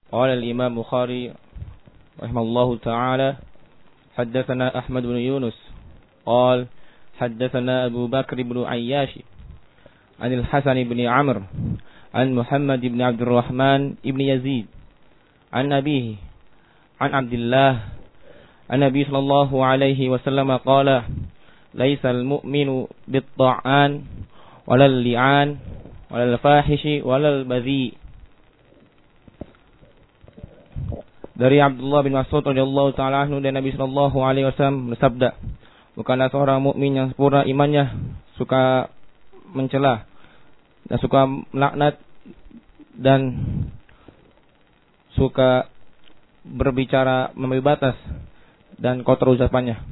قال الإمام البخاري رحمه الله تعالى حدثنا أحمد بن يونس قال حدثنا أبو بكر بن عياش عن الحسن بن عمرو عن محمد بن عبد الرحمن بن يزيد عن أبيه عن عبد الله النبي صلى الله عليه وسلم قال ليس المؤمن بالطعان ولا اللعان ولا الفاحش ولا البذيء. Dari Abdullah bin Mas'ud radhiyallahu taala anhu dan Nabi sallallahu alaihi wasallam bersabda, bukanlah seorang mukmin yang sempurna imannya suka mencela dan suka melaknat dan suka berbicara melebihi batas dan kotor ucapannya.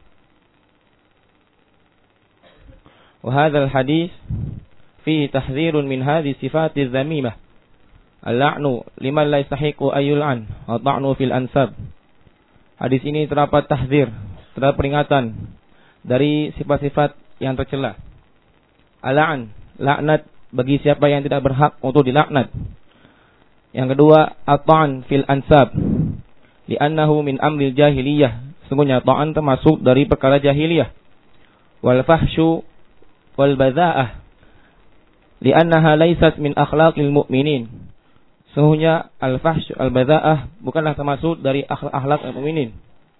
Wa hadzal hadis fihi tahdzirun min hadhihi sifatiz zamimah. Al-la'nu liman la yastahiqu ayyul'an wa ta'nu fil ansab. Hadis ini terdapat tahdzir, terdapat peringatan dari sifat-sifat yang tercela. Al-la'an, laknat bagi siapa yang tidak berhak untuk dilaknat. Yang kedua, at-ta'n fil ansab. Li'annahu min amril jahiliyah. Sesungguhnya ta'an termasuk dari perkara jahiliyah. Wal fahsyu wal badha'ah. Li'annaha laysat min akhlaqil mu'minin. Sesungguhnya al-fahsy al-badha'ah bukanlah termasuk dari akhlak al-mukminin.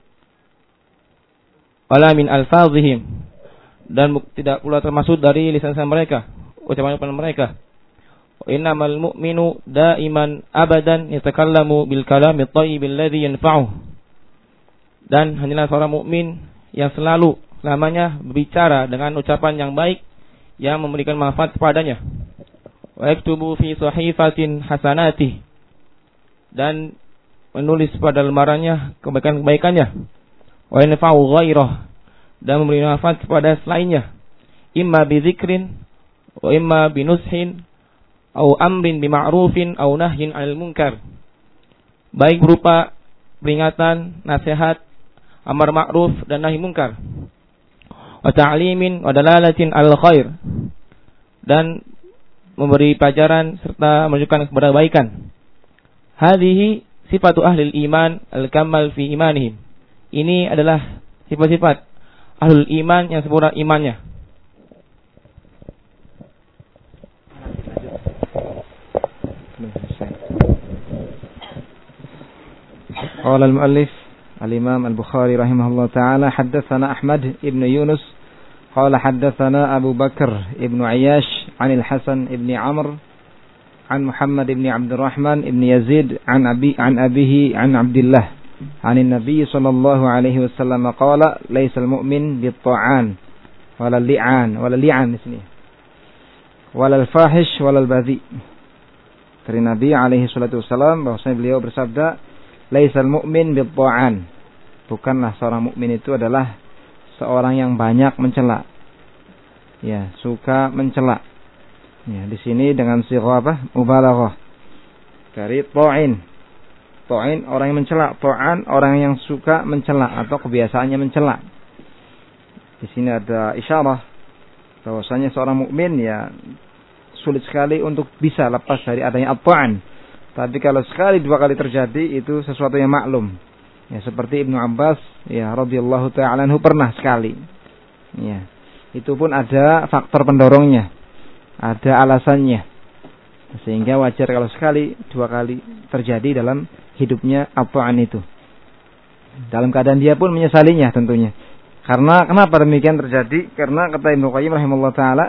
Wala min alfazihim, dan tidak pula termasuk dari lisan mereka, ucapan mereka. Innamal mu'minu daiman abadan yatakallamu bil kalamit thayyib alladhi yanfa'uh. Dan hanyalah seorang mukmin yang selalu selamanya berbicara dengan ucapan yang baik yang memberikan manfaat kepadanya. Wa yaktubu fi sahifatin hasanati, dan menulis pada lembarannya kebaikan-kebaikannya. Wa yanfa'u ghairah, dan memberi manfaat kepada selainnya. Imma bi dzikrin wa imma bi nushin au amrin bi ma'rufin au nahyin 'anil munkar. Baik berupa peringatan, nasihat, amar ma'ruf dan nahi munkar. Wa ta'limin wa dalalatin 'alal khair, dan memberi pelajaran serta menunjukkan kepada kebaikan. Hadhihi sifatu ahli iman al-kamal fi imanihim. Ini adalah sifat-sifat ahlul iman yang sempurna imannya. Qala al-muallif al-imam al-Bukhari rahimahullah ta'ala haddatsana Ahmad ibn Yunus qala haddatsana Abu Bakar ibn Ayyash عن الحسن ابن عمرو عن محمد ابن عبد الرحمن ابن يزيد عن أبيه عن عبد الله عن النبي صلى الله عليه وسلم قال ليس المؤمن بالطعان ولا اللعان ولا الفاحش ولا البذيء. Dari Nabi alaihi salatu wasallam bahwasanya beliau bersabda, laisal mu'min bit-ta'an. Bukanlah seorang mukmin itu adalah seorang yang banyak mencela. Ya, suka mencela. Ya, di sini dengan sighah apa? Mubalaghah. Dari ta'in. Ta'in orang yang mencela, ta'an orang yang suka mencela atau kebiasaannya mencela. Di sini ada isyarah bahwasanya seorang mukmin ya sulit sekali untuk bisa lepas dari adanya at-ta'an. Tapi kalau sekali dua kali terjadi itu sesuatu yang maklum. Ya, seperti Ibnu Abbas ya radhiyallahu ta'ala anhu pernah sekali. Ya. Itu pun ada faktor pendorongnya. Ada alasannya. Sehingga wajar kalau sekali, dua kali terjadi dalam hidupnya at-ta'an itu. Dalam keadaan dia pun menyesalinya tentunya. Karena kenapa demikian terjadi? Karena kata Ibnu Qayyim rahimahullah ta'ala,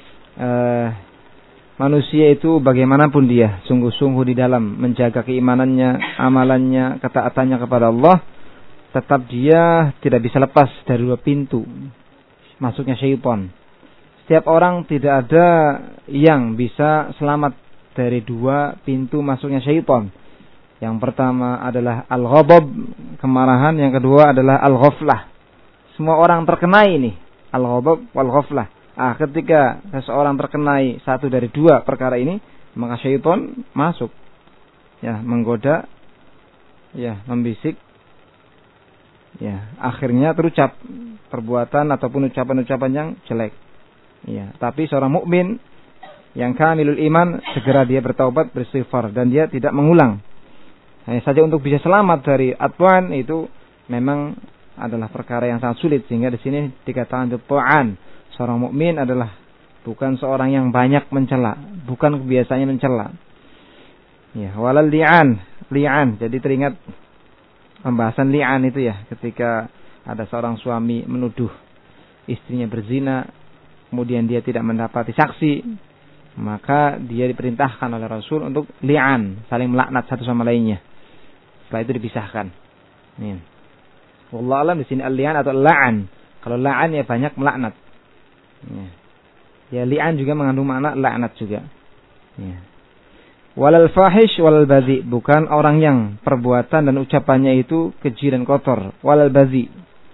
manusia itu bagaimanapun dia sungguh-sungguh di dalam menjaga keimanannya, amalannya, ketaatannya kepada Allah, tetap dia tidak bisa lepas dari dua pintu masuknya syaitan. Setiap orang tidak ada yang bisa selamat dari dua pintu masuknya syaitan. Yang pertama adalah al-ghadab, kemarahan. Yang kedua adalah al-ghaflah. Semua orang terkena ini, al-ghadab wal-ghaflah. Ketika seseorang terkenai satu dari dua perkara ini, maka syaitan masuk. Ya, menggoda, ya, membisik. Ya, akhirnya terucap perbuatan ataupun ucapan-ucapan yang jelek. Ya, tapi seorang mukmin yang kamilul iman segera dia bertaubat, beristighfar dan dia tidak mengulang. Hanya saja untuk bisa selamat dari at-ta'an itu memang adalah perkara yang sangat sulit, sehingga di sini dikatakan at-ta'an. Seorang mukmin adalah bukan seorang yang banyak mencela, bukan kebiasaannya mencela. Ya, walal li'an. Jadi teringat pembahasan li'an itu ya, ketika ada seorang suami menuduh istrinya berzina, kemudian dia tidak mendapati saksi, maka dia diperintahkan oleh Rasul untuk li'an, saling melaknat satu sama lainnya. Setelah itu dipisahkan. Ya. Wallahu alam di sini al-li'an atau la'an. Kalau la'an ya banyak melaknat. Ya. Ya li'an juga mengandung makna laknat juga. Ya. Walal fahish walal bazi, bukan orang yang perbuatan dan ucapannya itu keji dan kotor. Walal bazi,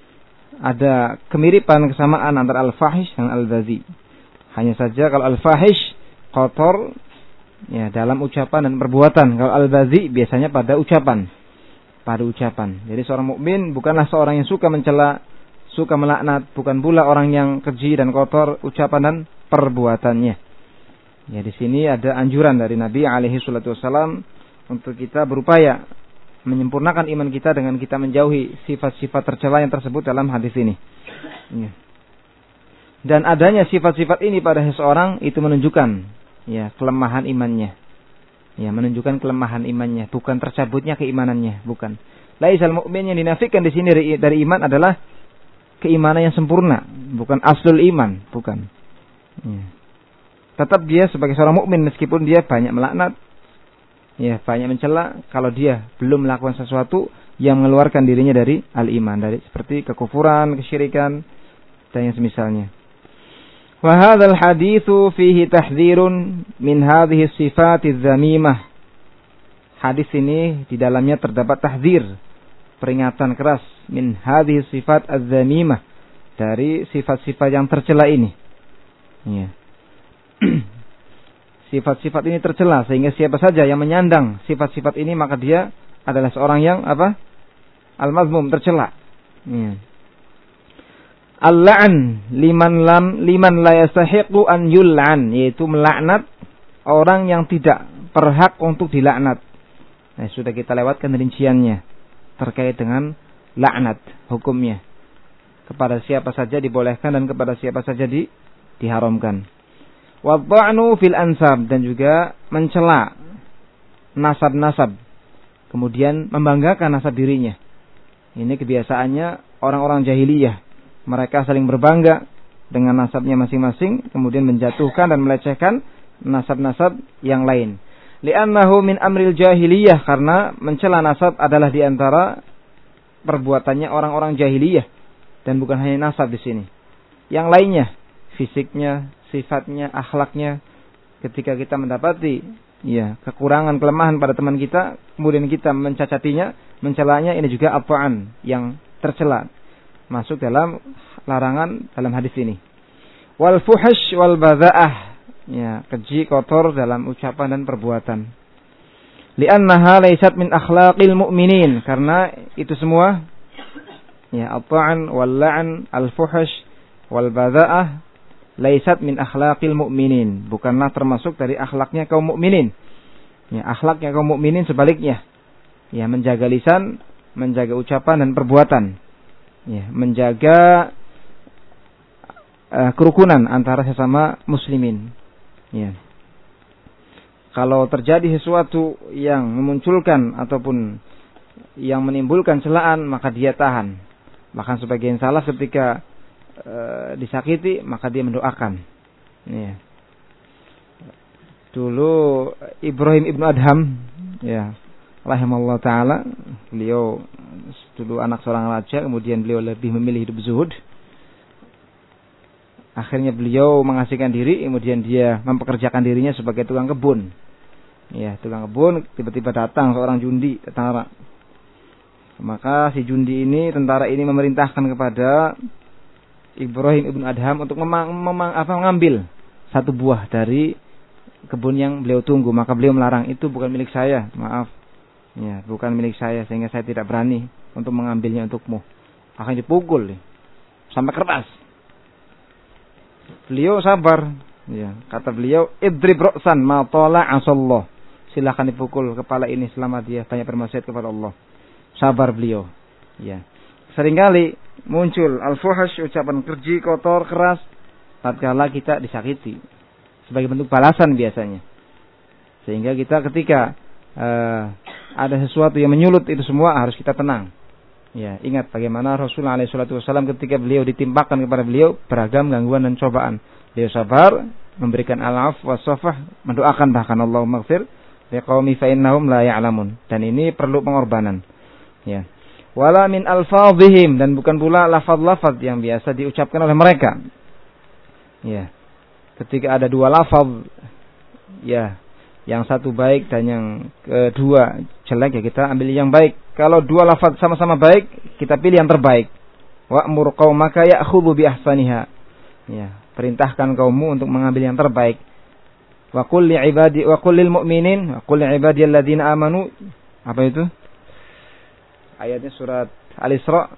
ada kemiripan kesamaan antara al fahish dan al bazi. Hanya saja kalau al fahish kotor ya dalam ucapan dan perbuatan, kalau al bazi biasanya pada ucapan. Jadi seorang mukmin bukanlah seorang yang suka mencela, suka melaknat, bukan pula orang yang keji dan kotor ucapan dan perbuatannya. Ya, di sini ada anjuran dari Nabi alaihi salatu wasallam untuk kita berupaya menyempurnakan iman kita dengan kita menjauhi sifat-sifat tercela yang tersebut dalam hadis ini. Ya. Dan adanya sifat-sifat ini pada seseorang itu menunjukkan ya kelemahan imannya. Ya, menunjukkan kelemahan imannya, bukan tercabutnya keimanannya, bukan. Laisal mukmin yang dinafikan di sini dari iman adalah keimanan yang sempurna, bukan aslul iman, bukan. Ya. Tetap dia sebagai seorang mukmin meskipun dia banyak melaknat, ya banyak mencela, kalau dia belum melakukan sesuatu yang mengeluarkan dirinya dari al-iman, dari seperti kekufuran, kesyirikan dan yang semisalnya. Wa hadzal haditsu fihi tahdzirun min hadhihi sifatiz dzamimah. Hadis ini di dalamnya terdapat tahdzir, peringatan keras min hadhihi sifat az-dzamimah, dari sifat-sifat yang tercela ini. Ya. Sifat-sifat ini tercela sehingga siapa saja yang menyandang sifat-sifat ini maka dia adalah seorang yang apa? Al-mazmum, tercela. Ya. Al-la'n liman la yastahiqu an yul'an, yaitu melaknat orang yang tidak berhak untuk dilaknat. Nah, sudah kita lewatkan rinciannya terkait dengan laknat hukumnya. Kepada siapa saja dibolehkan dan kepada siapa saja diharamkan. Wadha'nu fil ansab, dan juga mencela nasab-nasab, kemudian membanggakan nasab dirinya. Ini kebiasaannya orang-orang jahiliyah. Mereka saling berbangga dengan nasabnya masing-masing, kemudian menjatuhkan dan melecehkan nasab-nasab yang lain. Li'annahu min amril jahiliyah, karena mencela nasab adalah di antara perbuatannya orang-orang jahiliyah, dan bukan hanya nasab di sini. Yang lainnya, fisiknya, sifatnya, akhlaknya, ketika kita mendapati ya kekurangan, kelemahan pada teman kita, kemudian kita mencacatinya, mencelanya, ini juga at-ta'an yang tercela, masuk dalam larangan dalam hadis ini. Wal fuhsh wal badha'ah, ya keji, kotor dalam ucapan dan perbuatan. Li'annaha laysat min akhlaqil mu'minin, karena itu semua ya at-ta'an wal la'n al fuhsh wal badha'ah laisat min akhlaqil mu'minin, bukanlah termasuk dari akhlaknya kaum mukminin. Ya, akhlaknya kaum mukminin sebaliknya. Ya, menjaga lisan, menjaga ucapan dan perbuatan. Ya, menjaga kerukunan antara sesama muslimin. Ya. Kalau terjadi sesuatu yang memunculkan ataupun yang menimbulkan celaan, maka dia tahan. Bahkan sebagian salaf ketika disakiti maka dia mendoakan. Ya. Dulu Ibrahim ibnu Adham, ya, rahimallahu taala, beliau dulu anak seorang raja, kemudian beliau lebih memilih hidup zuhud. Akhirnya beliau mengasihkan diri, kemudian dia mempekerjakan dirinya sebagai tukang kebun. Ya, tukang kebun, tiba-tiba datang seorang jundi, tentara. Maka si jundi ini, tentara ini memerintahkan kepada Ibrahim ibnu Adham untuk mengambil satu buah dari kebun yang beliau tunggu. Maka beliau melarang, itu bukan milik saya, maaf. Ya, bukan milik saya, sehingga saya tidak berani untuk mengambilnya untukmu. Akan dipukul sampai keras. Beliau sabar. Ya, kata beliau, idrib ra'san ma tala asallah. silahkan dipukul kepala ini selama dia banyak bermaksiat kepada Allah. Sabar beliau. Ya. Seringkali muncul al-fuhsh, ucapan keji, kotor, keras tatkala kita disakiti sebagai bentuk balasan biasanya. Sehingga kita ketika ada sesuatu yang menyulut itu semua harus kita tenang. Ya, ingat bagaimana Rasulullah SAW ketika beliau ditimpakan kepada beliau beragam gangguan dan cobaan. Beliau sabar, memberikan al-'afw was-safah, mendoakan bahkan Allahumma ighfir liqaumi fa innahum la ya'lamun. Dan ini perlu pengorbanan. Ya. Wala min alfadhihim, dan bukan pula lafaz-lafaz yang biasa diucapkan oleh mereka. Ya. Ketika ada dua lafaz, ya, yang satu baik dan yang kedua jelek, ya kita ambil yang baik. Kalau dua lafaz sama-sama baik, kita pilih yang terbaik. Wa'mur qaumaka ya'khudhu bi ahsaniha. Ya, perintahkan kaummu untuk mengambil yang terbaik. Wa qul li ibadi wa qul lil mu'minin wa qul li ibadiyal ladzina amanu. Apa itu? Ayatnya surat Al-Isra.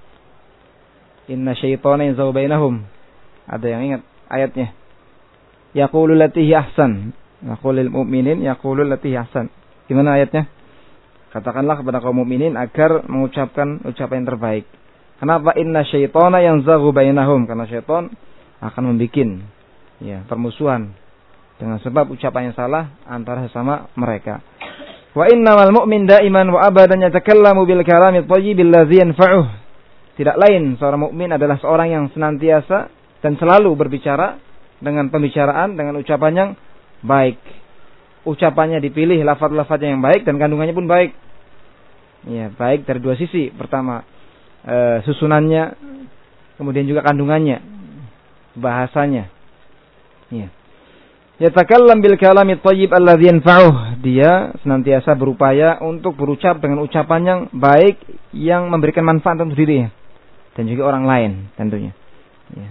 Inna syaitana yanzaw bainahum. Ada yang ingat ayatnya? Yaqulu lati hi ahsan. Wa qul lil mu'minin yaqulu lati hi ahsan. Gimana ayatnya? Katakanlah kepada kaum mukminin agar mengucapkan ucapan yang terbaik. Kenapa? Inna syaitana yanzaw bainahum. Karena syaitan akan membikin permusuhan dengan sebab ucapan yang salah antara sesama mereka. Wa innamal mu'min daiman wa abadan yatakallamu bil kalamit thayyib alladhi yanfa'uh. Tidak lain seorang mukmin adalah seorang yang senantiasa dan selalu berbicara dengan pembicaraan dengan ucapan yang baik. Ucapannya dipilih lafaz-lafaznya yang baik dan kandungannya pun baik. Ya, baik dari dua sisi. Pertama, susunannya, kemudian juga kandungannya, bahasanya. Ya. Yatakallam bil kalamit thayyib alladhi yanfa'uh. Dia senantiasa berupaya untuk berucap dengan ucapan yang baik yang memberikan manfaat untuk dirinya dan juga orang lain tentunya. Ya.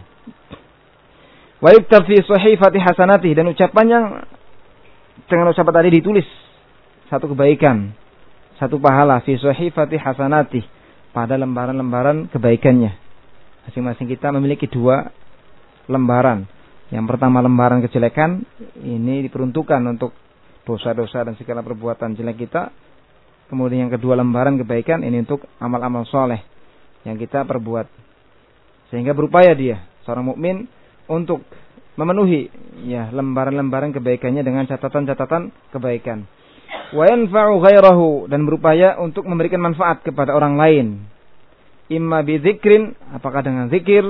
Wa yuktab fi sahifati hasanati, dan ucapan yang dengan ucapan tadi ditulis satu kebaikan, satu pahala fi sahifati hasanati, pada lembaran-lembaran kebaikannya. Masing-masing kita memiliki dua lembaran. Yang pertama lembaran kejelekan, ini diperuntukkan untuk dosa-dosa dan segala perbuatan jelek kita. Kemudian yang kedua lembaran kebaikan, ini untuk amal-amal soleh yang kita perbuat. Sehingga berupaya dia, seorang mukmin, untuk memenuhi lembaran-lembaran kebaikannya dengan catatan-catatan kebaikan. Wa yanfa'u ghairahu, dan berupaya untuk memberikan manfaat kepada orang lain. Imma bi dzikrin, apakah dengan zikir,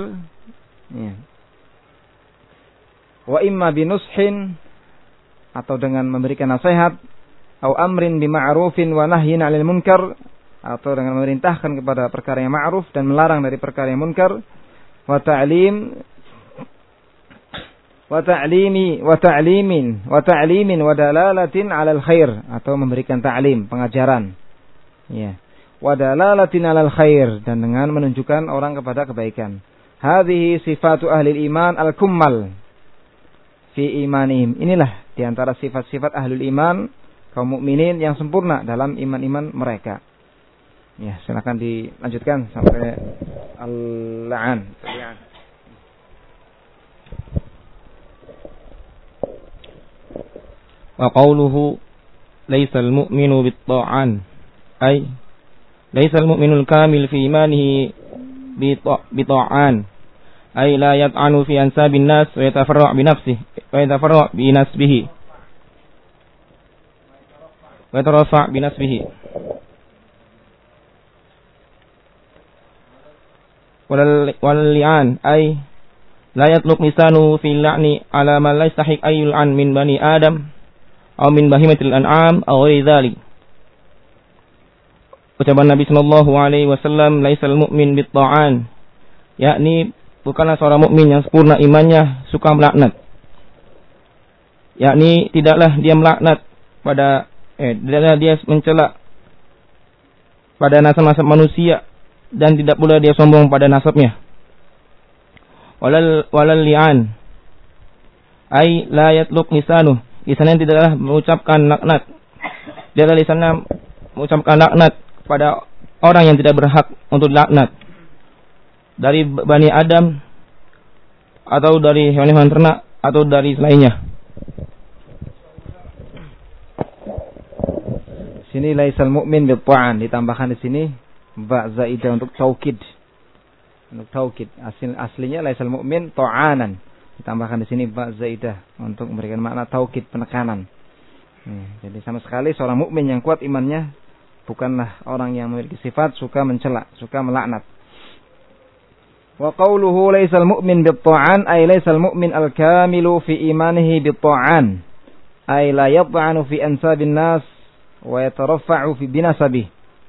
wa imma binushin, atau dengan memberikan nasihat, au amrin bima'rufin wa nahyin 'anil munkar, atau dengan memerintahkan kepada perkara yang ma'ruf dan melarang dari perkara yang munkar, wa ta'limin wa dalalatin 'alal khair, atau memberikan ta'lim, pengajaran. Ya. Wa dalalatin 'alal khair, dan dengan menunjukkan orang kepada kebaikan. Hadhihi sifatu ahli iman al-kummal fi imanihim. Inilah diantara sifat-sifat ahlul iman, kaum mukminin yang sempurna dalam iman-iman mereka. Ya, silakan dilanjutkan sampai al-la'an. Wa qawluhu laysal mu'minu bit-ta'an, ay laysal mu'minul kamil fi imanihi bit-ta'an, ay la yat'anu fi ansabin nas wa yatafarra' bi nafsihi wa yatafarra' bi nasbihi wa yatarafa' bi nasbihi wal li'an, ay la yatluq lisanu fi la'ni ala man la yastahiq ay yul'an min bani adam aw min bahimatil an'am aw ghairi dzalik. Ucapan Nabi sallallahu alaihi wasallam, laisal mu'min bit-ta'an, yakni bukanlah seorang mukmin yang sempurna imannya suka melaknat. Yakni tidaklah dia melaknat tidaklah dia mencela pada nasab-nasab manusia, dan tidak pula dia sombong pada nasabnya. Walal li'an, ay la yatluq lisanuh, lisannya tidaklah mengucapkan laknat. Dia adalah lisannya mengucapkan laknat pada orang yang tidak berhak untuk laknat, dari Bani Adam atau dari hewan-hewan ternak atau dari selainnya. Sini laisal mu'min bil ta'an, ditambahkan di sini ba zaidah untuk taukid. Untuk taukid. Aslinya laisal mu'min ta'anan. Ditambahkan di sini ba zaidah untuk memberikan makna taukid, penekanan. Jadi sama sekali seorang mukmin yang kuat imannya bukanlah orang yang memiliki sifat suka mencela, suka melaknat. Wa qawluhu laisal mu'min bil ta'an ay laisal mu'min al-kamilu fi imanihi bil ta'an. Ay la yat'anu fi ansabin nas wa yataraffa'u fi binasabih.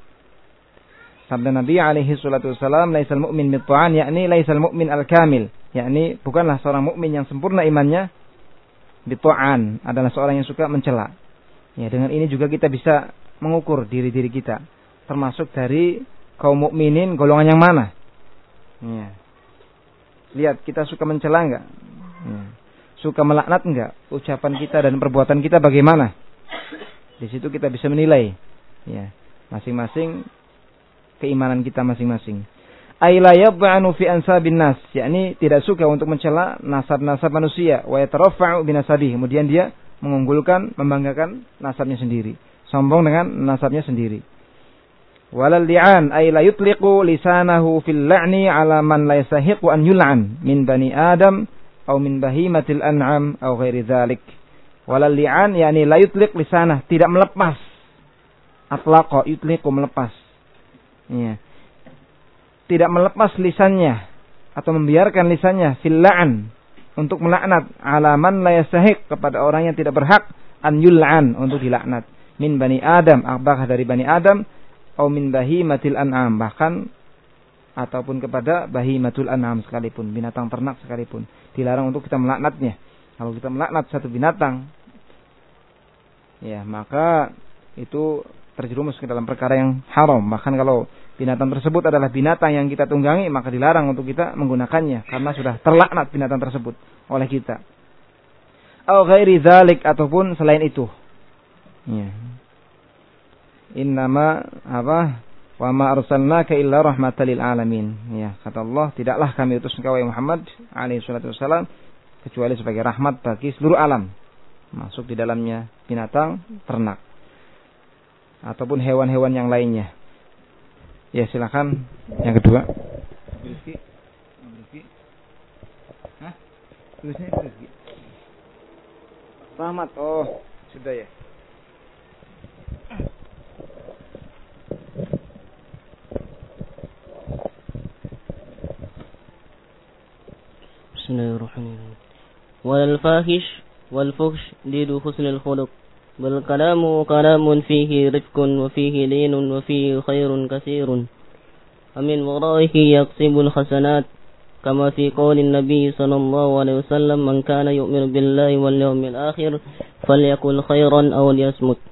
Sabda Nabi alaihi salatu wasalam, laisal mu'min mit-ta'an, yakni laisal mu'min al-kamil, yakni bukanlah seorang mukmin yang sempurna imannya bit-ta'an, adalah seorang yang suka mencela. Ya, dengan ini juga kita bisa mengukur diri-diri kita, termasuk dari kaum mukminin golongan yang mana. Ya. Lihat, kita suka mencela enggak? Ya. Suka melaknat enggak? Ucapan kita dan perbuatan kita bagaimana? Di situ kita bisa menilai, ya, masing-masing keimanan kita masing-masing. Ay la yad'anu fi ansabin nas, yakni tidak suka untuk mencela nasab-nasab manusia, wa yataraffa'u binasabihi, kemudian dia mengunggulkan, membanggakan nasabnya sendiri, sombong dengan nasabnya sendiri. Walal li'an ay la yutliqu lisanahu fil la'ni 'ala man la yastahiqu an yul'an min bani adam aw min bahimatil an'am aw ghairi dzalik. Walal li'an yakni la yutliq lisanah, tidak melepas. Atlaqa yutliqu, melepas. Ya. Tidak melepas lisannya atau membiarkan lisannya fil la'an, untuk melaknat, ala man la yastahiq, kepada orang yang tidak berhak an yul'an, untuk dilaknat, min bani adam, apakah dari bani adam, atau min bahimatil an'am, bahkan ataupun kepada bahimatul an'am sekalipun, binatang ternak sekalipun, dilarang untuk kita melaknatnya. Kalau kita melaknat satu binatang, ya, maka itu terjerumus ke dalam perkara yang haram. Bahkan kalau binatang tersebut adalah binatang yang kita tunggangi, maka dilarang untuk kita menggunakannya, karena sudah terlaknat binatang tersebut oleh kita. Au ghairi dzalik, ataupun selain itu. Ya. Innama wa ma arsalnaka illa rahmatan lil alamin. Ya, kata Allah, tidaklah kami utus engkau wahai Muhammad alaihi salatu wasallam kecuali sebagai rahmat bagi seluruh alam. Masuk di dalamnya binatang, ternak, ataupun hewan-hewan yang lainnya. Ya, silakan yang kedua. Rizki. Hah? Tulisnya Rizki. Rahmat. Oh, sudah ya. Bismillahirrahmanirrahim. Wal fahish wal fuhsh lidu husnil khuluq. Bal kalamu kalamun fihi rifqun wa fihi linun wa fihi khairun katsirun. Amin waraihi yaqsibul hasanat kama fi qaulin nabiy sallallahu alaihi wasallam, man kana yu'minu billahi wal yawmil akhir falyakul khairan aw liyasmut.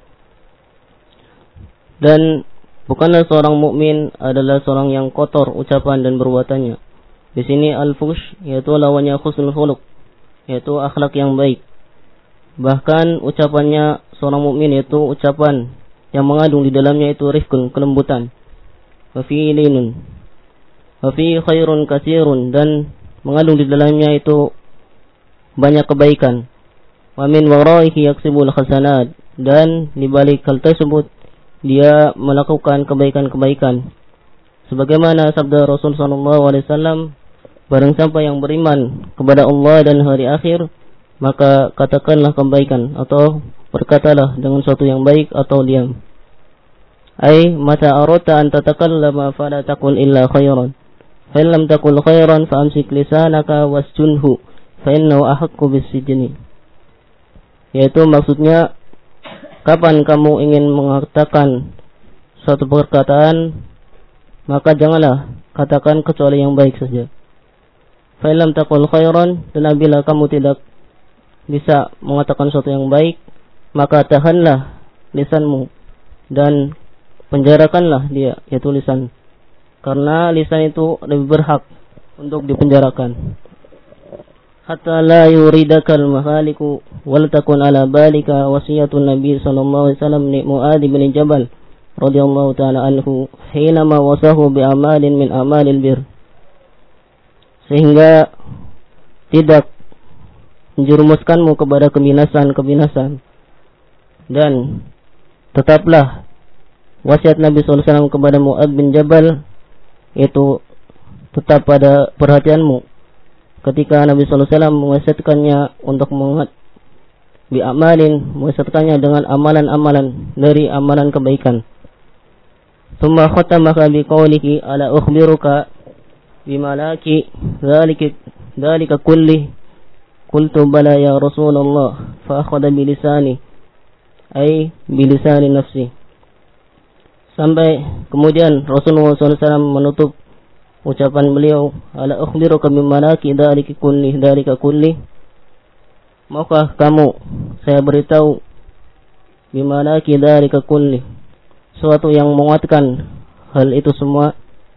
Dan bukanlah seorang mukmin adalah seorang yang kotor ucapan dan perbuatannya. Di sini al-fuhsh yaitu lawannya husnul khuluq, yaitu akhlak yang baik. Bahkan ucapannya seorang mukmin yaitu ucapan yang mengandung di dalamnya itu rifqun, kelembutan. Wa fi linun. Wa fi khairun katsirun, dan mengandung di dalamnya itu banyak kebaikan. Wa min waraihi yaksibul hasanat, dan di balik hal tersebut dia melakukan kebaikan-kebaikan. Sebagaimana sabda Rasul sallallahu alaihi wasallam, barang siapa yang beriman kepada Allah dan hari akhir, maka katakanlah kebaikan atau berkatalah dengan sesuatu yang baik atau diam. Ai mata arata an tatakallama fala taqul illa khairan. Fa in lam taqul khairan fa amsik lisanaka wasjunhu fa innahu ahaqqu bisijni. Yaitu maksudnya, kapan kamu ingin mengatakan suatu perkataan, maka janganlah katakan kecuali yang baik saja. Fa in lam taqul khairan, dan apabila kamu tidak bisa mengatakan sesuatu yang baik, maka tahanlah lisanmu dan penjarakanlah dia, yaitu lisan, karena lisan itu lebih berhak untuk dipenjarakan. Hatta la yuridakal mahaliku wal takun ala balika wasiyatun Nabi sallallahu alaihi wasallam li Muadz bin Jabal radhiyallahu taala anhu hina ma wasahu bi amalin min amalil bir, sehingga tidak menjerumuskanmu kepada kebinasan-kebinasan, dan tetaplah wasiat Nabi SAW kepada Mu'adz bin Jabal itu tetap pada perhatianmu ketika Nabi SAW mewasiatkannya untuk mewasiatkannya dengan amalan-amalan dari amalan kebaikan. Tsumma khatamaka biqaulihi ala ukhbiruka bimalaki dzalika kulli qultu bala ya Rasulullah fa akhadha bilisani ay bilisani nafsi. Sampai kemudian Rasulullah SAW menutup ucapan beliau, ala ukhbiruka bimalaki dzalika kulli, maukah kamu saya beritahu bimalaki dzalika kulli, suatu yang menguatkan hal itu semua?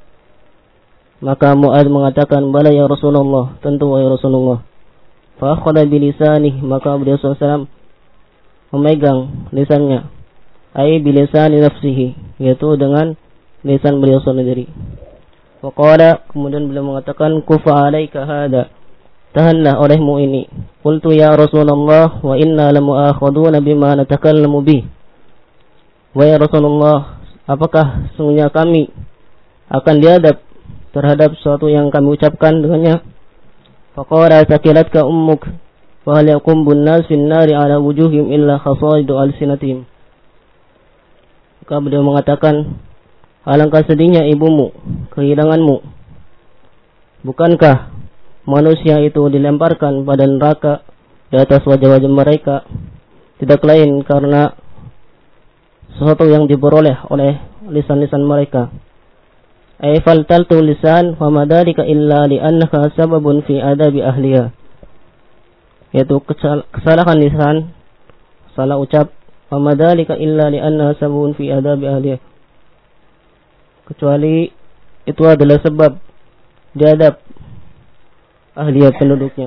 Maka Mu'adz mengatakan, bala ya Rasulullah, tentu wahai Rasulullah. Fa akhadha bilisani, maka beliau SAW memegang lisannya, ai bilisani nafsihi, yaitu dengan lisan beliau sendiri. Faqala, kemudian beliau mengatakan, kufa alaika hada, tahanlah olehmu ini. Qultu ya Rasulullah wa inna lamu'akhaduna bima natakallamu bih. Wahai Rasulullah, apakah sungguhnya kami akan diadab terhadap sesuatu yang kami ucapkan dengannya? Faqala sakilatka ummuk wa hal yaqumbun nas fin nari ala wujuhim illa khasaidu alsinatihim. Maka beliau mengatakan, alangkah sedihnya ibumu, kehilanganmu. Bukankah manusia itu dilemparkan pada neraka di atas wajah-wajah mereka tidak lain karena sesuatu yang diperoleh oleh lisan-lisan mereka. Ay faltaltu lisan wa madalika illa li annaka sababun fi adabi ahliya, yaitu kesalahan lisan, salah ucap, wa madalika illa li annaha sababun fi adabi ahliya, kecuali itu adalah sebab diadab ahliya penduduknya.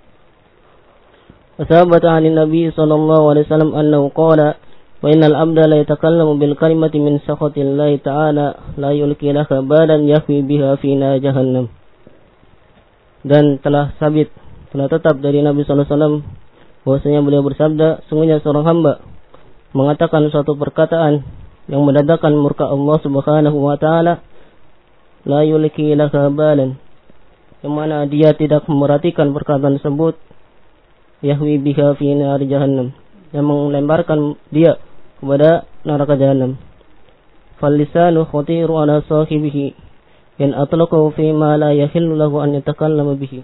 Wa sabata 'an Nabi sallallahu alaihi wasallam annahu qala wa innal abda la yatakallamu bil kalimati min sakhatillahi ta'ala la yulqi laka balan yahwi biha fi nar jahannam. Dan telah tetap dari Nabi sallallahu alaihi wasallam bahwasanya beliau bersabda, sungguhnya seorang hamba mengatakan suatu perkataan yang mendatangkan murka Allah Subhanahu wa taala, la yulqi laka balan, yang mana dia tidak memperhatikan perkataan tersebut, yahwi biha fi nar jahannam, yang melemparkan dia kepada neraka jahanam. Fal lisanu khatiru ala sahibihi in atlaqahu fi ma la yahillu lahu an yatakallama bihi.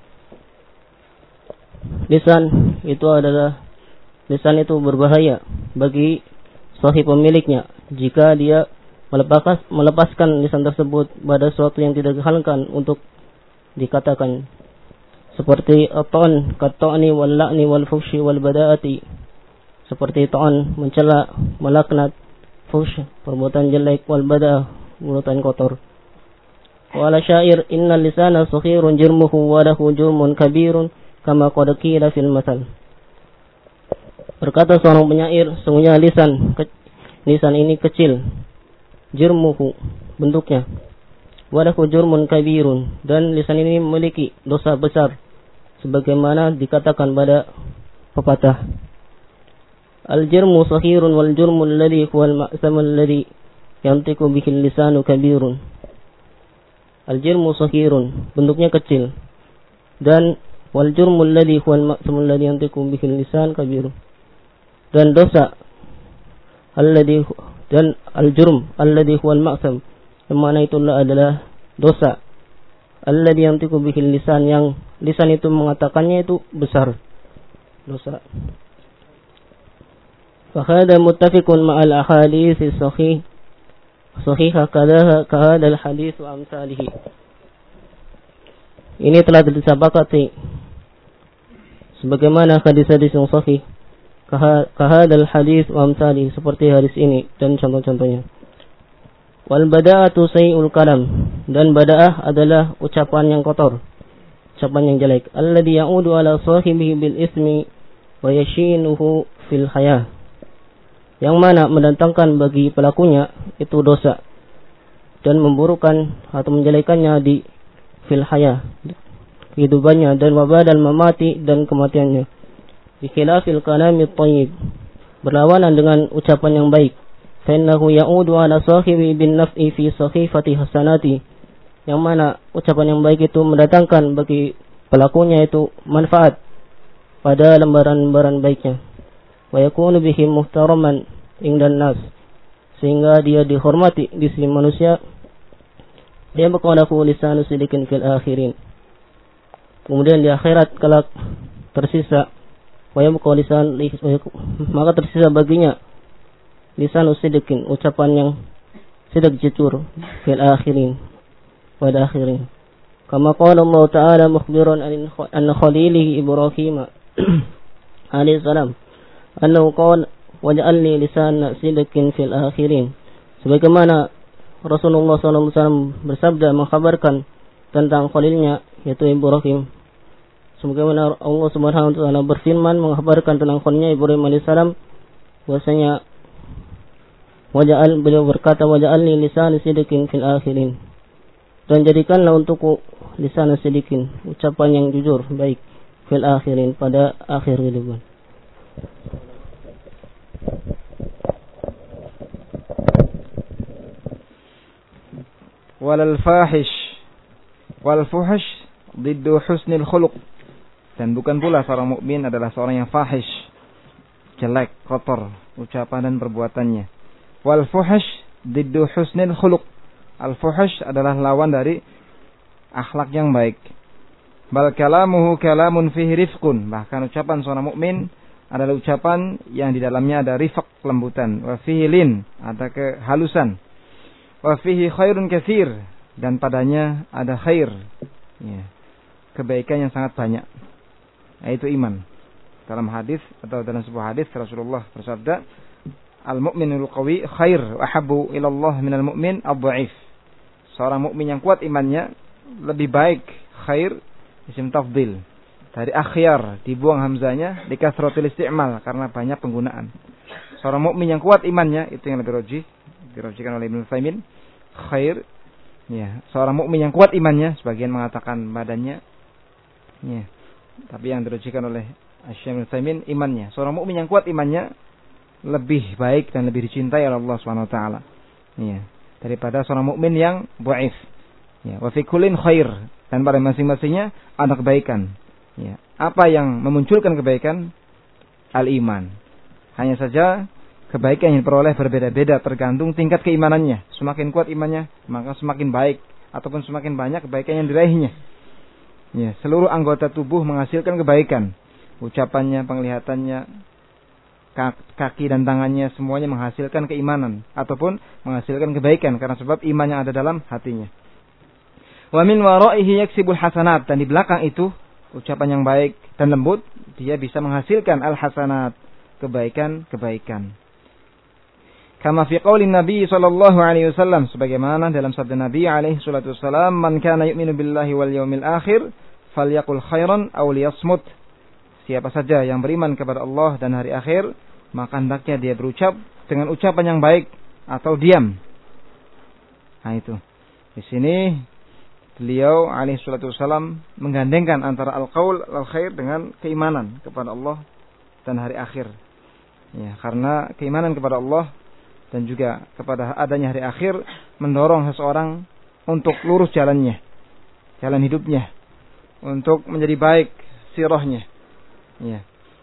Lisan itu berbahaya bagi sahib pemiliknya jika dia melepaskan lisan tersebut pada sesuatu yang tidak dihalalkan untuk dikatakan, seperti at-ta'n kat-ta'ni wal la'ni wal fuhshi wal bada'ati, seperti ta'an mencela, melaknat, fuhsh perbuatan jelek, wal bada'ah perbuatan kotor. Wa ala syair innal lisana saghirun jirmuhu wa lahu jurmun kabirun kama qad qila fil masal. Berkata seorang penyair, sungguhnya lisan ini kecil, jirmuhu bentuknya, wa lahu jurmun kabirun, dan lisan ini memiliki dosa besar sebagaimana dikatakan pada pepatah, al-jirmu saghirun wal jurmu alladhi huwa al-ma'sam alladhi yantiqu bihi al-lisanu kabirun. Al-jirmu saghirun, bentuknya kecil, dan wal jurmu alladhi huwa al-ma'sam alladhi yantiqu bihi al-lisan kabirun, dan dosa dan al-jurm alladhi huwa al-ma'sam, yang mana itulah adalah dosa, alladhi yantiqu bihi al-lisan, yang lisan itu mengatakannya itu besar dosa. Fahada muttafiqun ma'al ahadits sahihah kahadal hadits wa amsalihi. Ini telah disepakati sebagaimana hadis-hadis yang sahih, kahadal hadits wa amsalihi, seperti hadis ini dan contoh-contohnya. Wal bada'atu sayul kalam, dan bada'ah adalah ucapan yang kotor, ucapan yang jelek. Alladhi ya'udu ala sahibihi bil ismi wa yashinuhu fil hayah, yang mana mendatangkan bagi pelakunya itu dosa dan memburukkan atau menjelekannya di fil hayah, kehidupannya, dan wabadal mamati, dan kematiannya. Bi khilafil kalami thayyib, berlawanan dengan ucapan yang baik. Fa'innahu ya'udu ala sahibi bin naf'i fi sahifati hasanati. Yang mana ucapan yang baik itu mendatangkan bagi pelakunya itu manfaat pada lembaran-lembaran baiknya. Wa yakunu bihi muhtaraman indan nas. Sehingga dia dihormati di sisi manusia. Dia berqalahu lisanu sidikin fil akhirin. Kemudian di akhirat kelak tersisa maka tersisa baginya lisan sidikin, ucapan yang sidik jujur fil akhirin, pada akhirin. Kama qala Allah Ta'ala mukhbiran an khalilihi Ibrahim alaihi salam annahu qala waj'alni lisan sidikin fil akhirin. Sebagaimana Rasulullah SAW bersabda mengkhabarkan tentang khalilnya yaitu Ibrahim. Sebagaimana Allah Subhanahu wa taala berfirman mengkhabarkan tentang khalilnya Ibrahim alaihissalam bahwasanya beliau berkata waja'alni lisan sidikin fil akhirin. Dan jadikanlah untukku lisan sidikin, ucapan yang jujur baik fil akhirin, pada akhir kehidupan. Walal fahish wal fuhsh diddu husnil khuluq. Dan bukan pula seorang mukmin adalah seorang yang fahish, jelek, kotor ucapan dan perbuatannya. Wal fuhsh diddu husnil khuluq. Al fuhsh adalah lawan dari akhlak yang baik. Bal kalamuhu kalamun fihi rifqun. Bahkan ucapan seorang mukmin adalah ucapan yang di dalamnya ada rifq, kelembutan. Wa fihi lin, ada kehalusan. Wa fihi khairun katsir, dan padanya ada khair, ya, kebaikan yang sangat banyak, yaitu iman. Dalam hadis atau dalam sebuah hadis Rasulullah bersabda, al-mu'minul qawi khair wa habbu ila Allah minal mu'min ad-dha'if. Seorang mukmin yang kuat imannya lebih baik, khair isim tafdhil dari akhyar, dibuang hamzanya, dikasratul isti'mal karena banyak penggunaan. Seorang mukmin yang kuat imannya itu yang lebih rajih, dirajihkan oleh Ibnu Utsaimin, khair. Ya, seorang mukmin yang kuat imannya, sebagian mengatakan badannya, ya, tapi yang dirajihkan oleh Syekh Ibnu Utsaimin imannya. Seorang mukmin yang kuat imannya lebih baik dan lebih dicintai oleh Allah Subhanahu wa taala, ya, daripada seorang mukmin yang dhaif. Ya, wa fi kullin khair, dan pada masing-masingnya ada kebaikan. Ya, apa yang memunculkan kebaikan? Al-iman. Hanya saja kebaikan yang diperoleh berbeda-beda tergantung tingkat keimanannya. Semakin kuat imannya, maka semakin baik ataupun semakin banyak kebaikan yang diraihnya. Ya, seluruh anggota tubuh menghasilkan kebaikan. Ucapannya, penglihatannya, kaki dan tangannya semuanya menghasilkan keimanan ataupun menghasilkan kebaikan karena sebab iman yang ada dalam hatinya. Wa min waraihi yaksibul hasanat, dan di belakang itu ucapan yang baik dan lembut dia bisa menghasilkan al-hasanat, kebaikan-kebaikan. Kama fi qaulin Nabi sallallahu alaihi wasallam, sebagaimana dalam sabda Nabi alaihi salatu wasallam, man kana yu'minu billahi wal yawmil akhir falyaqul khairan aw liyasmut. Siapa saja yang beriman kepada Allah dan hari akhir, maka hendaknya dia berucap dengan ucapan yang baik atau diam. Nah itu. Di sini beliau alaihi salatu wasallam menggandengkan antara al-qaul al-khair dengan keimanan kepada Allah dan hari akhir. Ya, karena keimanan kepada Allah dan juga kepada adanya hari akhir mendorong seseorang untuk lurus jalannya, jalan hidupnya, untuk menjadi baik sirahnya, ya,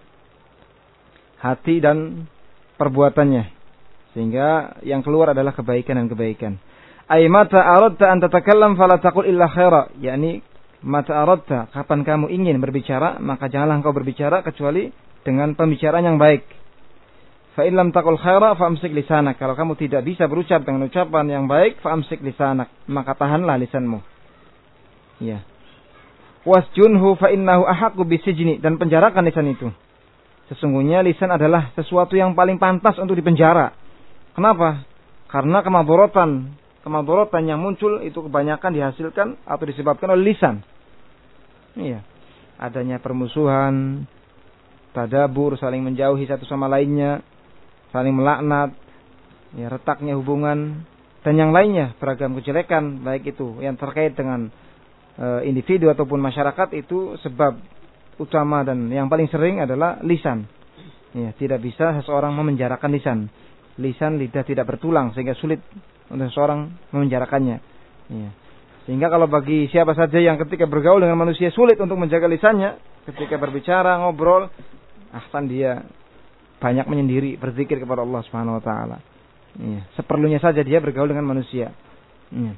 hati dan perbuatannya, sehingga yang keluar adalah kebaikan dan kebaikan. Ay mata aradta an tatakallam fala taqul illa khaira, yakni mata aradta, kapan kamu ingin berbicara maka janganlah engkau berbicara kecuali dengan pembicaraan yang baik. Fa in lam taqul khaira fa amsik lisanak, kalau kamu tidak bisa berucap dengan ucapan yang baik, fa amsik lisanak, maka tahanlah lisanmu. Ya. Wasjunhu fa innahu ahaqqu bisijni, dan penjarakan lisan itu. Sesungguhnya lisan adalah sesuatu yang paling pantas untuk dipenjara. Kenapa? Karena kemadaratan yang muncul itu kebanyakan dihasilkan atau disebabkan oleh lisan. Iya. Adanya permusuhan, tadabur, saling menjauhi satu sama lainnya, saling melaknat, ya, retaknya hubungan, dan yang lainnya, beragam kejelekan, baik itu yang terkait dengan individu ataupun masyarakat, itu sebab utama dan yang paling sering adalah lisan. Ya, tidak bisa seseorang memenjarakan lisan. lidah tidak bertulang sehingga sulit untuk seseorang memenjarakannya. Ya. Sehingga kalau bagi siapa saja yang ketika bergaul dengan manusia sulit untuk menjaga lisannya, ketika berbicara, ngobrol, ahsan dia banyak menyendiri, berzikir kepada Allah Subhanahu wa taala. Ya. Seperlunya saja dia bergaul dengan manusia. Ya.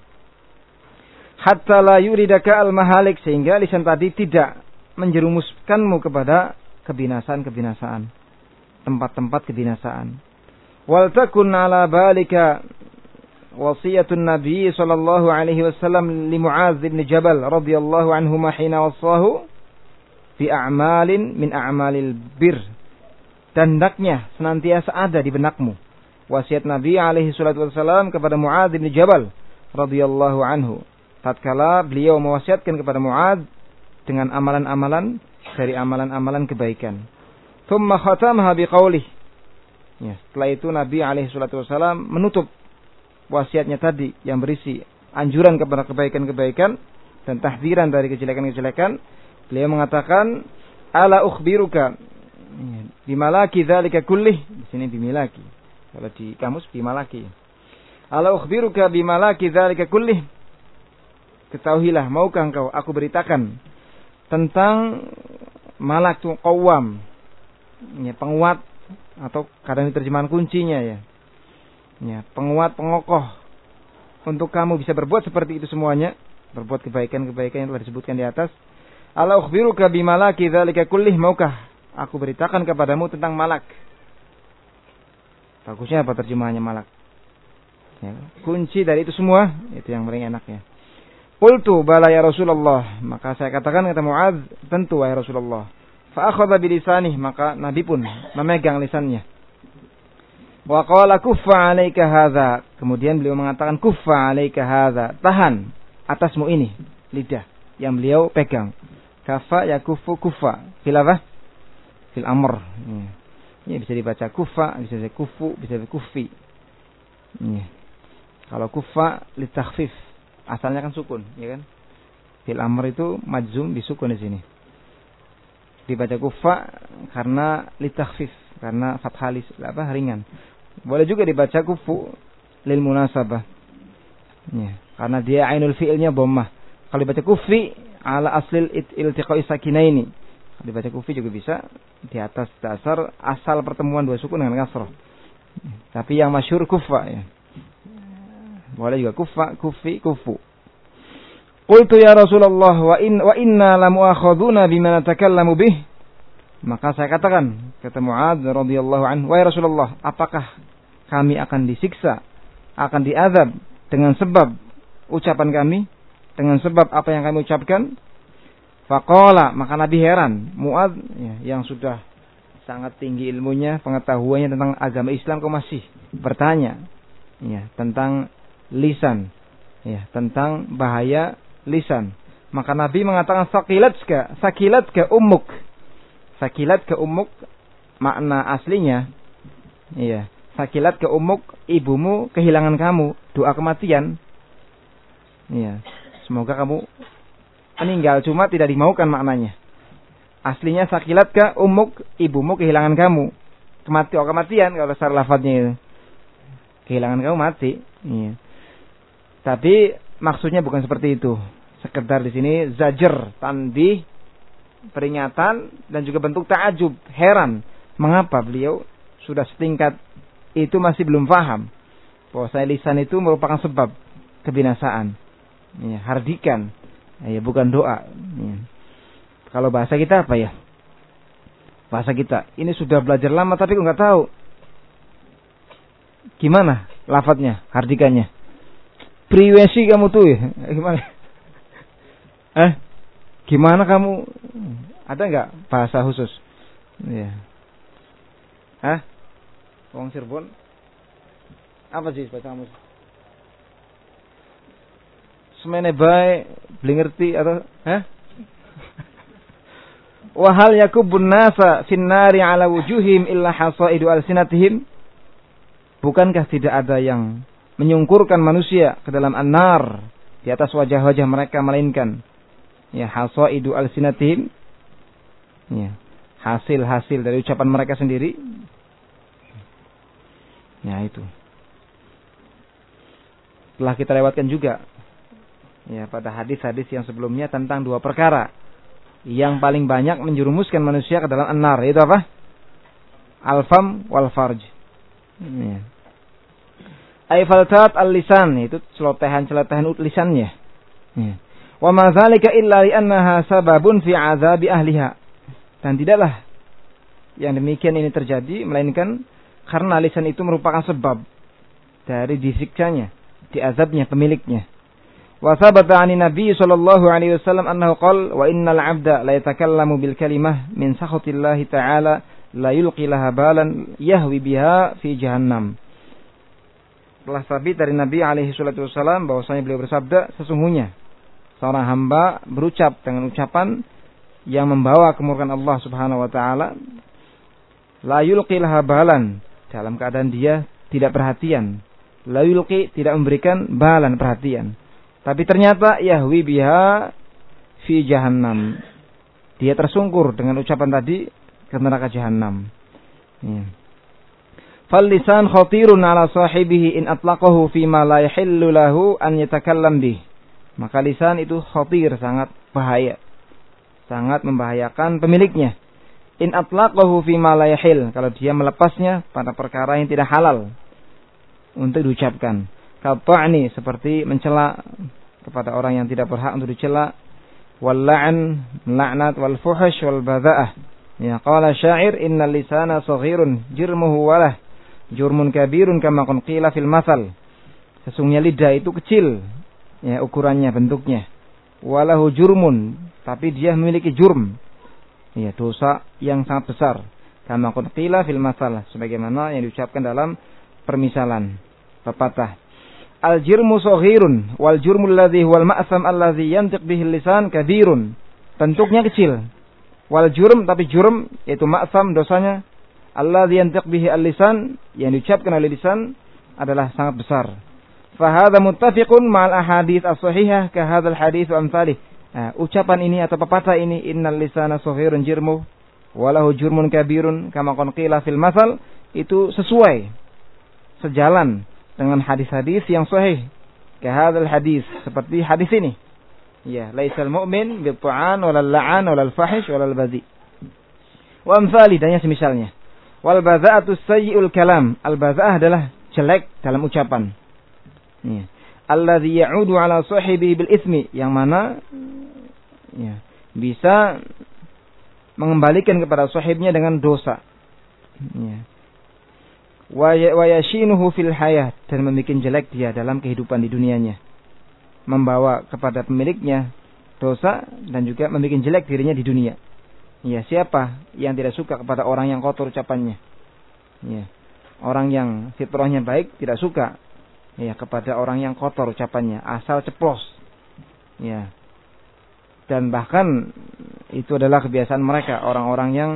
Hatta la yuridaka al-mahalik, sehingga lisan tadi tidak menjerumuskanmu kepada kebinasaan-kebinasaan, tempat-tempat kebinasaan. Wal takun ala balika wasiyatun Nabi sallallahu alaihi wasallam li Mu'adz bin Jabal radhiyallahu anhu hina wasahu fi a'malin min a'malil bir. Dan hendaknya senantiasa ada di benakmu wasiat Nabi alaihi salatu wasallam kepada Mu'adz bin Jabal radhiyallahu anhu, tatkala beliau mewasiatkan kepada Mu'adz dengan amalan-amalan dari amalan-amalan kebaikan. Thumma khatamaha biqaulih. Ya, setelah itu Nabi alaihi salatu wasallam menutup wasiatnya tadi yang berisi anjuran kepada kebaikan-kebaikan dan tahdziran dari kejelekan-kejelekan. Beliau mengatakan, ala ukhbiruka bimalaki dzalika kullih. Di sini bimilaki. Kalau di kamus bimalaki. Ala ukhbiruka bimalaki dzalika kullih. Ketahuilah, maukah engkau aku beritakan tentang malak tu qawwam. Ya, penguat, atau kadang terjemahan kuncinya ya. Ya, penguat, pengokoh untuk kamu bisa berbuat seperti itu semuanya, berbuat kebaikan-kebaikan yang telah disebutkan di atas. Ala ukhbiruka bimalaki dzalika kullih, maukah aku beritakan kepadamu tentang malak. Bagusnya apa terjemahannya malak? Ya, kunci dari itu semua, itu yang paling enak ya. Qultu bala ya Rasulullah, maka saya katakan kata Mu'adz, tentu wahai Rasulullah. Fa akhadha bi lisanih, maka Nabi pun memegang lisannya. Wa qala kuffa 'alaika hadza, kemudian beliau mengatakan kuffa 'alaika hadza, tahan atasmu ini lidah yang beliau pegang. Kafa ya kufu kufa, fil apa? Fil amr. Ini bisa dibaca kufa, bisa dibaca kufu, bisa dibaca kufi. Kalau kufa li takhfif, asalnya kan sukun, ya kan? Fil amr itu majzum disukun di sini. Dibaca kufa karena li takhfif, karena fathah ringan. Boleh juga dibaca kufu lil munasabah. Ya, karena dia ainul fi'ilnya dhammah. Kalau dibaca kufi ala aslil iltiqa'i sakinaini. Kalau dibaca kufi juga bisa di atas dasar asal pertemuan dua sukun dengan kasrah. Tapi yang masyhur kufa ya. Boleh juga kufa, kufi, kufu. Qultu ya Rasulullah wa inna la mu'akhaduna bima natakallamu bih. Maka saya katakan, kata Mu'adz radhiyallahu anhu, wahai Rasulullah, apakah kami akan disiksa, akan diazab dengan sebab ucapan kami, dengan sebab apa yang kami ucapkan? Faqala, maka Nabi heran. Mu'adz ya, yang sudah sangat tinggi ilmunya, pengetahuannya tentang agama Islam, kok masih bertanya ya, tentang lisan, ya, tentang bahaya lisan. Maka Nabi mengatakan sakilatka ummuk. Sakilatka ummuk makna aslinya iya, sakilatka ummuk, ibumu kehilangan kamu, doa kematian. Iya, semoga kamu meninggal, cuma tidak dimaukan maknanya. Aslinya sakilatka ummuk, ibumu kehilangan kamu. Kematian kalau secara lafadznya itu. Kehilangan kamu mati. Iya. Tapi maksudnya bukan seperti itu. Sekedar di sini zajr, tanbih, peringatan dan juga bentuk ta'ajub, heran mengapa beliau sudah setingkat itu masih belum paham bahwa lisan itu merupakan sebab kebinasaan. Ya, hardikan, ya, bukan doa. Ya. Kalau bahasa kita apa ya? Bahasa kita ini sudah belajar lama tapi kok nggak tahu gimana lafadznya, hardikannya. Priwesi kamu tuh ya, gimana? Gimana kamu? Ada nggak bahasa khusus? Ya. Wong Cirebon? Apa sih bahasa kamu? Semene bae, beli ngerti atau? Wahal yakubun nasa finnari ala wujuhim illa hasaidu alsinatihim. Bukankah tidak ada yang menyungkurkan manusia ke dalam an-nar di atas wajah-wajah mereka melainkan ya hasaidu alsinatihim, ya, hasil-hasil dari ucapan mereka sendiri. Ya itu. Telah kita lewatkan juga ya pada hadis-hadis yang sebelumnya tentang dua perkara yang paling banyak menjerumuskan manusia ke dalam an-nar, yaitu apa? Al-fam wal farj. Ya. Aifaltat al-lisan, itu celotehan-celotehan lisannya. Ya. Wa ma dzalika illa li annaha sababun fi azabi ahliha. Dan tidaklah yang demikian ini terjadi melainkan karena lisan itu merupakan sebab dari disiksanya, diazabnya pemiliknya. Wa sabata 'ani Nabi sallallahu alaihi wasallam annahu qala wa innal 'abda la yatakallamu bil kalimah min sakhatillahi ta'ala la yulqi laha balan yahwi biha fi jahannam. Telah sabit dari Nabi alaihi salatu wasallam bahwasanya beliau bersabda, sesungguhnya seorang hamba berucap dengan ucapan yang membawa kemurkaan Allah Subhanahu wa taala, la yulqi laha balan, dalam keadaan dia tidak perhatian. La yulqi, tidak memberikan balan, perhatian. Tapi ternyata yahwi biha fi jahannam. Dia tersungkur dengan ucapan tadi ke neraka jahannam. Ya. Fal lisan khatirun ala sahibihi in atlaqahu fi ma la yahillu lahu an yatakallam bih. Maka lisan itu khatir, sangat bahaya. Sangat membahayakan pemiliknya. In atlaqahu fi ma la yahil, kalau dia melepasnya pada perkara yang tidak halal untuk diucapkan. Qat'ani, seperti mencela kepada orang yang tidak berhak untuk dicela, wal la'n, melaknat, wal fuhsh wal badha'ah. Ya qala syair innal lisana saghirun jirmuhu walah jurmun kabirun kama qila fil masal. Sesungguhnya lidah itu kecil, ya ukurannya, bentuknya. Walahu jurmun, tapi dia memiliki jurm. Ya, dosa yang sangat besar. Kama qila fil masal, sebagaimana yang diucapkan dalam permisalan, pepatah. Al-jirmu saghirun wal jurmul ladzi huwal ma'sam alladzi yantiq bihi lisan kabirun. Bentuknya kecil. Wal jurm, tapi jurm yaitu ma'sam, dosanya, alladzi yantiq bihi al-lisan, yang diucapkan oleh lisan adalah sangat besar. Fa hadza muttafiqun ma'al ahadits as-sahihah ka hadzal hadits wa amsalih. Ucapan ini atau pepatah ini, innal lisana saghirun jirmu walahu jurmun kabirun kama qila fil masal, itu sesuai, sejalan dengan hadis-hadis yang sahih. Kahadzal hadis, seperti hadis ini. Ya, laisal mu'min bil ta'an walal la'an walal fahish walal badhi. Wa amsali, dan yang semisalnya. Wal badha'atu sayyi'ul kalam. Al badha'ah adalah jelek dalam ucapan. Ya. Alladzi ya'udu ala sahibihi bil ismi, yang mana ya, bisa mengembalikan kepada sahibnya dengan dosa. Ya. Wa yashinuhu fil hayat, dan membuat jelek dia dalam kehidupan di dunianya, membawa kepada pemiliknya dosa dan juga membuat jelek dirinya di dunia. Ya, siapa yang tidak suka kepada orang yang kotor ucapannya? Ya, orang yang fitrahnya baik tidak suka ya kepada orang yang kotor ucapannya, asal ceplos. Ya. Dan bahkan itu adalah kebiasaan mereka, orang-orang yang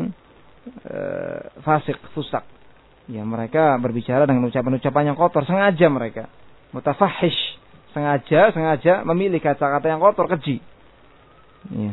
fasik, fusak. Ya, mereka berbicara dengan ucapan-ucapan yang kotor, sengaja mereka mutafahish, sengaja memilih kata-kata yang kotor, keji. Ya.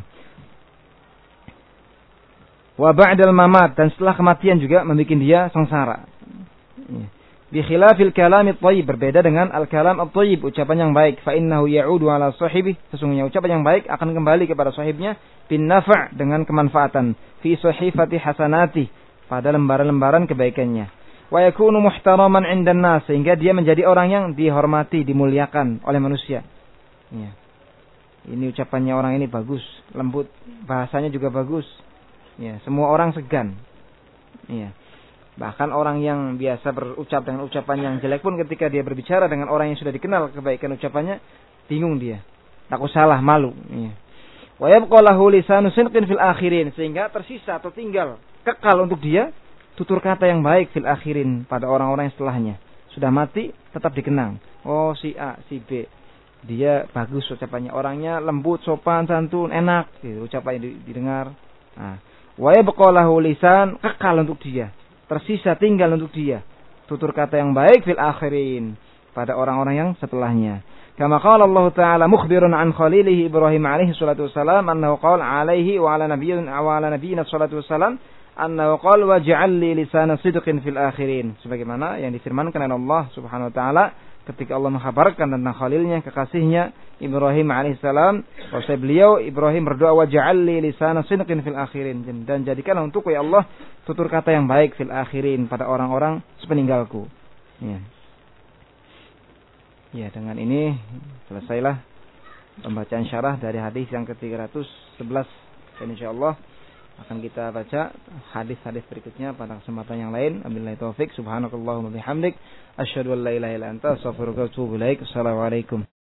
Wa ba'dal mamat, dan setelah kematian juga membuat dia sengsara. Ya. Bi khilafil kalam at-thayyib, berbeda dengan al-kalam at-thayyib, ucapan yang baik. Fa innahu ya'udu ala sahibi, sesungguhnya ucapan yang baik akan kembali kepada sahibnya bin nafa', dengan kemanfaatan, fi sahifati hasanati, pada lembaran-lembaran kebaikannya. Wa yakunu muhtaraman 'indan nas, sehingga dia menjadi orang yang dihormati, dimuliakan oleh manusia. Ya. Ini ucapannya orang ini bagus, lembut, bahasanya juga bagus. Ya, semua orang segan. Ya. Bahkan orang yang biasa berucap dengan ucapan yang jelek pun ketika dia berbicara dengan orang yang sudah dikenal kebaikan ucapannya, bingung dia, takut salah, malu. Ya. Wa yabqa lahu lisanu sidqin fil akhirin, sehingga tersisa atau tinggal kekal untuk dia tutur kata yang baik fil akhirin, pada orang-orang yang setelahnya. Sudah mati tetap dikenang. Oh, si A, si B, dia bagus ucapannya, orangnya lembut, sopan, santun, enak, gitu, ucapannya didengar. Nah, wa yabqa lahu lisan, kekal untuk dia, tersisa tinggal untuk dia tutur kata yang baik fil akhirin, pada orang-orang yang setelahnya. Kama qala Allah Ta'ala mukhbirun an khalilihi Ibrahim alaihi salatu wassalam annahu qala alaihi wa ala nabiyyina salatu wassalam annahu qala waj'al li lisana sidqin fil akhirin, sebagaimana yang difirmankan oleh Allah Subhanahu wa taala ketika Allah mengkhabarkan tentang khalilnya, kekasihnya Ibrahim alaihissalam. Bahwa beliau Ibrahim berdoa waj'al li lisana sidqin fil akhirin, dan jadikanlah untukku ya Allah tutur kata yang baik fil akhirin, pada orang-orang sepeninggalku. Ya, dengan ini selesailah pembacaan syarah dari hadis yang ke-311, dan insyaallah akan kita baca hadis-hadis berikutnya pada kesempatan yang lain. Wabillahi taufik. Subhanakallahumma bihamdik asyhadu an la ilaha illa anta astaghfiruka wa atubu ilaik. Assalamualaikum.